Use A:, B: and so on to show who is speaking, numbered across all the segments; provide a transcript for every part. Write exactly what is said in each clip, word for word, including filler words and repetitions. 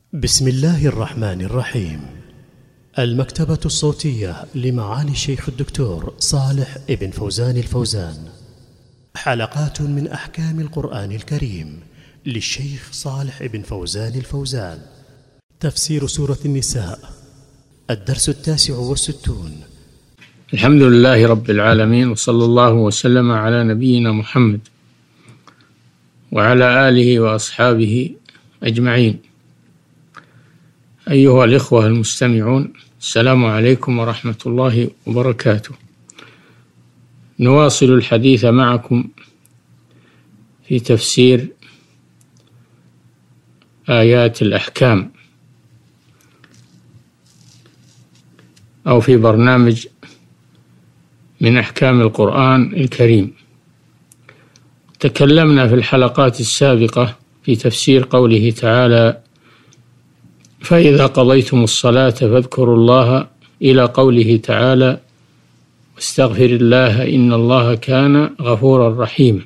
A: بسم الله الرحمن الرحيم. المكتبة الصوتية لمعالي الشيخ الدكتور صالح ابن فوزان الفوزان، حلقات من أحكام القرآن الكريم للشيخ صالح ابن فوزان الفوزان. تفسير سورة النساء، الدرس التاسع والستون.
B: الحمد لله رب العالمين، وصلى الله وسلم على نبينا محمد وعلى آله وأصحابه أجمعين. أيها الإخوة المستمعون، السلام عليكم ورحمة الله وبركاته. نواصل الحديث معكم في تفسير آيات الأحكام، أو في برنامج من أحكام القرآن الكريم. تكلمنا في الحلقات السابقة في تفسير قوله تعالى: فإذا قضيتم الصلاة فاذكروا الله، إلى قوله تعالى: واستغفر الله إن الله كان غفورا رحيما.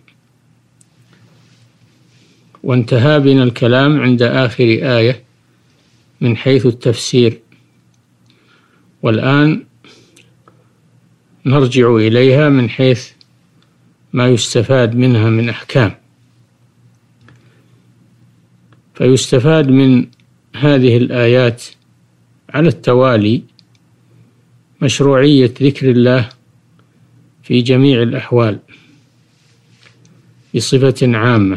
B: وانتهى بنا الكلام عند آخر آية من حيث التفسير، والآن نرجع إليها من حيث ما يستفاد منها من أحكام. فيستفاد من هذه الآيات على التوالي مشروعية ذكر الله في جميع الأحوال بصفة عامة،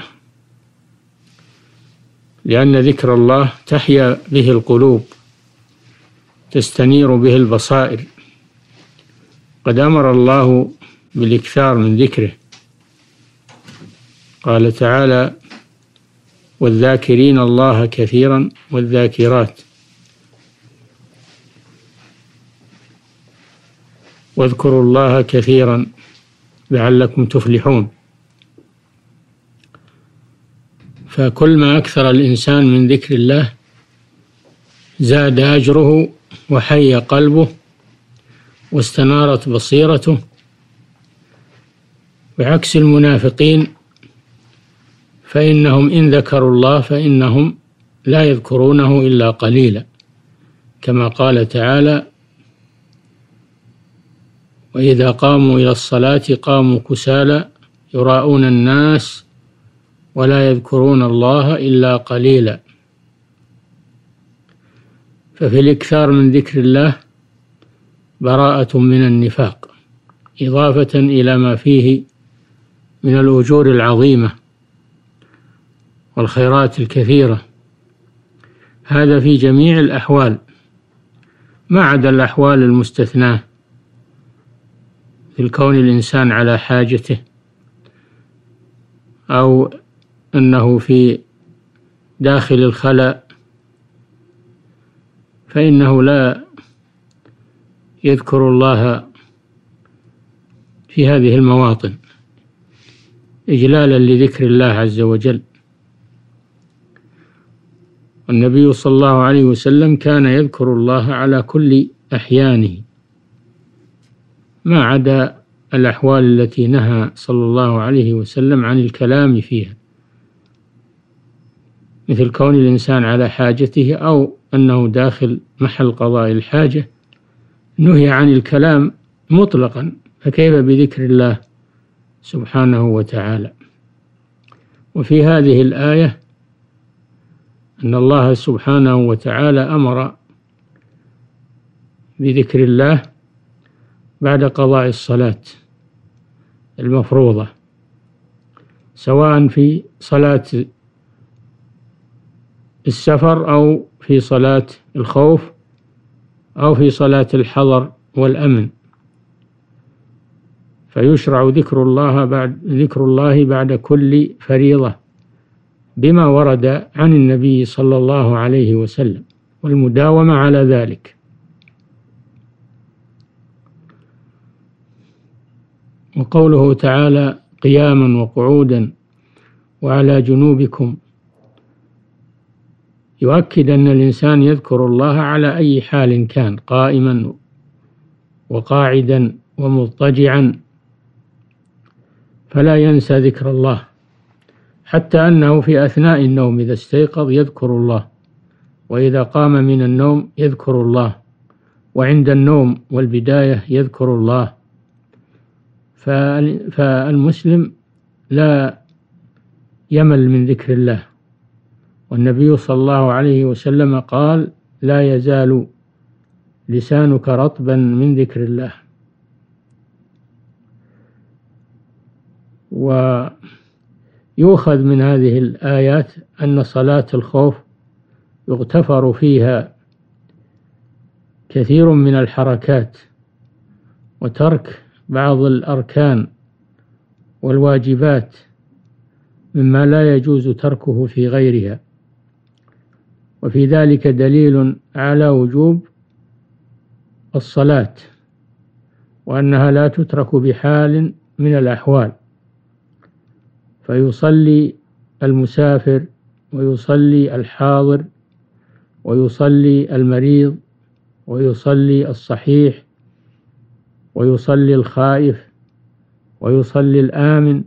B: لأن ذكر الله تحيا به القلوب، تستنير به البصائر. قد أمر الله بالإكثار من ذكره، قال تعالى: والذاكرين الله كثيرا والذاكرات، واذكروا الله كثيرا لعلكم تفلحون. فكل ما أكثر الإنسان من ذكر الله زاد أجره وحي قلبه واستنارت بصيرته، بعكس المنافقين فإنهم إن ذكروا الله فإنهم لا يذكرونه إلا قليلا، كما قال تعالى: وإذا قاموا إلى الصلاة قاموا كسالى يراءون الناس ولا يذكرون الله إلا قليلا. ففي الإكثار من ذكر الله براءة من النفاق، إضافة إلى ما فيه من الأجور العظيمة والخيرات الكثيرة. هذا في جميع الأحوال ما عدا الأحوال المستثناة، في الكون الإنسان على حاجته، أو أنه في داخل الخلاء، فإنه لا يذكر الله في هذه المواطن إجلالا لذكر الله عز وجل. والنبي صلى الله عليه وسلم كان يذكر الله على كل أحيانه ما عدا الأحوال التي نهى صلى الله عليه وسلم عن الكلام فيها، مثل كون الإنسان على حاجته أو أنه داخل محل قضاء الحاجة، نهي عن الكلام مطلقا، فكيف بذكر الله سبحانه وتعالى؟ وفي هذه الآية أن الله سبحانه وتعالى أمر بذكر الله بعد قضاء الصلاة المفروضة، سواء في صلاة السفر أو في صلاة الخوف أو في صلاة الحضر والأمن. فيشرع ذكر الله بعد ذكر الله بعد كل فريضة بما ورد عن النبي صلى الله عليه وسلم، والمداومة على ذلك. وقوله تعالى: قياما وقعودا وعلى جنوبكم، يؤكد أن الإنسان يذكر الله على أي حال كان، قائما وقاعدا ومضطجعا، فلا ينسى ذكر الله، حتى أنه في أثناء النوم إذا استيقظ يذكر الله وإذا قام من النوم يذكر الله، وعند النوم والبداية يذكر الله. فالمسلم لا يمل من ذكر الله، والنبي صلى الله عليه وسلم قال: لا يزال لسانك رطبا من ذكر الله. ويؤخذ من هذه الآيات أن صلاة الخوف يغتفر فيها كثير من الحركات، وترك بعض الأركان والواجبات مما لا يجوز تركه في غيرها. وفي ذلك دليل على وجوب الصلاة، وأنها لا تترك بحال من الأحوال، فيصلي المسافر ويصلي الحاضر ويصلي المريض ويصلي الصحيح ويصلي الخائف ويصلي الآمن،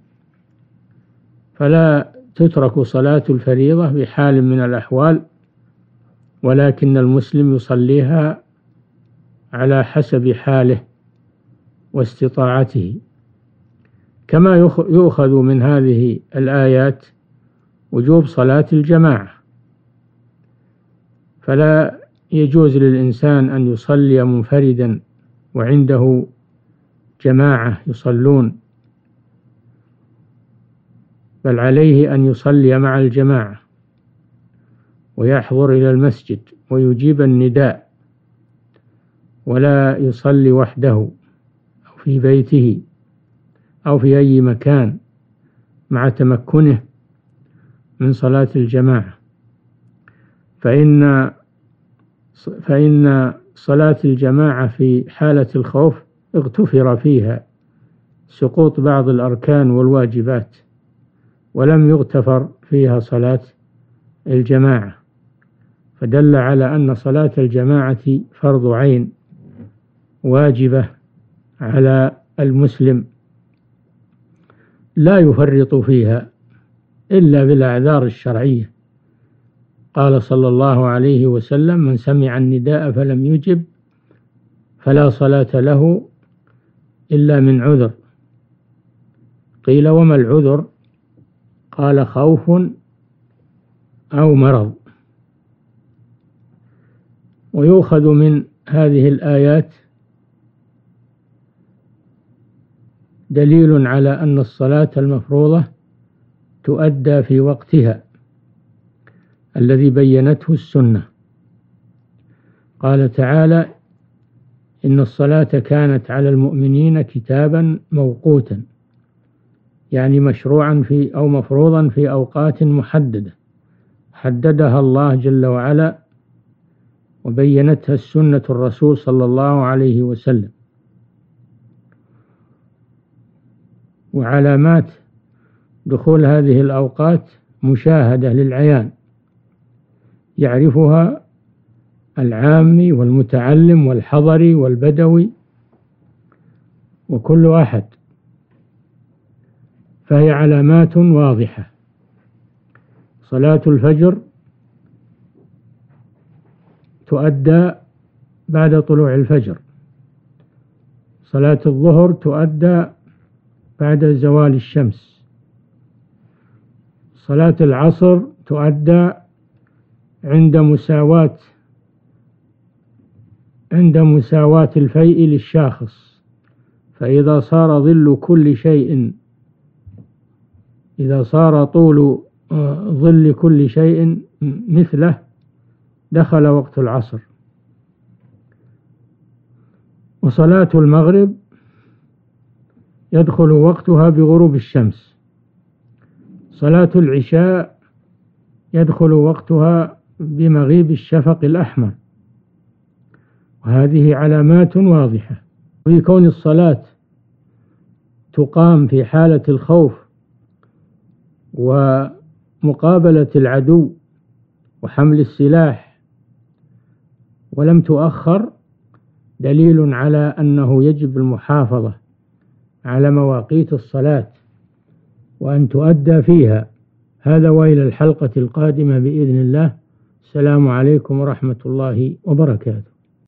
B: فلا تترك صلاة الفريضة بحال من الأحوال، ولكن المسلم يصليها على حسب حاله واستطاعته. كما يؤخذ من هذه الآيات وجوب صلاة الجماعة، فلا يجوز للإنسان أن يصلي منفردا وعنده جماعة يصلون، بل عليه أن يصلي مع الجماعة ويحضر إلى المسجد ويجيب النداء، ولا يصلي وحده أو في بيته أو في أي مكان مع تمكنه من صلاة الجماعة. فإن فإن صلاة الجماعة في حالة الخوف اغتفر فيها سقوط بعض الأركان والواجبات، ولم يغتفر فيها صلاة الجماعة، فدل على أن صلاة الجماعة فرض عين واجبة على المسلم لا يفرط فيها إلا بالأعذار الشرعية. قال صلى الله عليه وسلم: من سمع النداء فلم يجب فلا صلاة له إلا من عذر. قيل: وما العذر؟ قال: خوف أو مرض. ويؤخذ من هذه الآيات دليل على أن الصلاة المفروضة تؤدى في وقتها الذي بينته السنة. قال تعالى: إن الصلاة كانت على المؤمنين كتابا موقوتا، يعني مشروعا في أو مفروضا في أوقات محددة حددها الله جل وعلا وبينتها السنة الرسول صلى الله عليه وسلم. وعلامات دخول هذه الأوقات مشاهدة للعيان، يعرفها العامي والمتعلم والحضري والبدوي وكل أحد، فهي علامات واضحة. صلاة الفجر تؤدى بعد طلوع الفجر، صلاة الظهر تؤدى بعد زوال الشمس، صلاة العصر تؤدى عند مساواة عند مساواة الفيء للشاخص، فإذا صار ظل كل شيء إذا صار طول ظل كل شيء مثله دخل وقت العصر. وصلاة المغرب يدخل وقتها بغروب الشمس، صلاة العشاء يدخل وقتها بمغيب الشفق الأحمر. وهذه علامات واضحة. في كون الصلاة تقام في حالة الخوف ومقابلة العدو وحمل السلاح ولم تؤخر دليل على أنه يجب المحافظة على مواقيت الصلاة وأن تؤدى فيها. هذا وإلى الحلقة القادمة بإذن الله. السلام عليكم ورحمة الله وبركاته.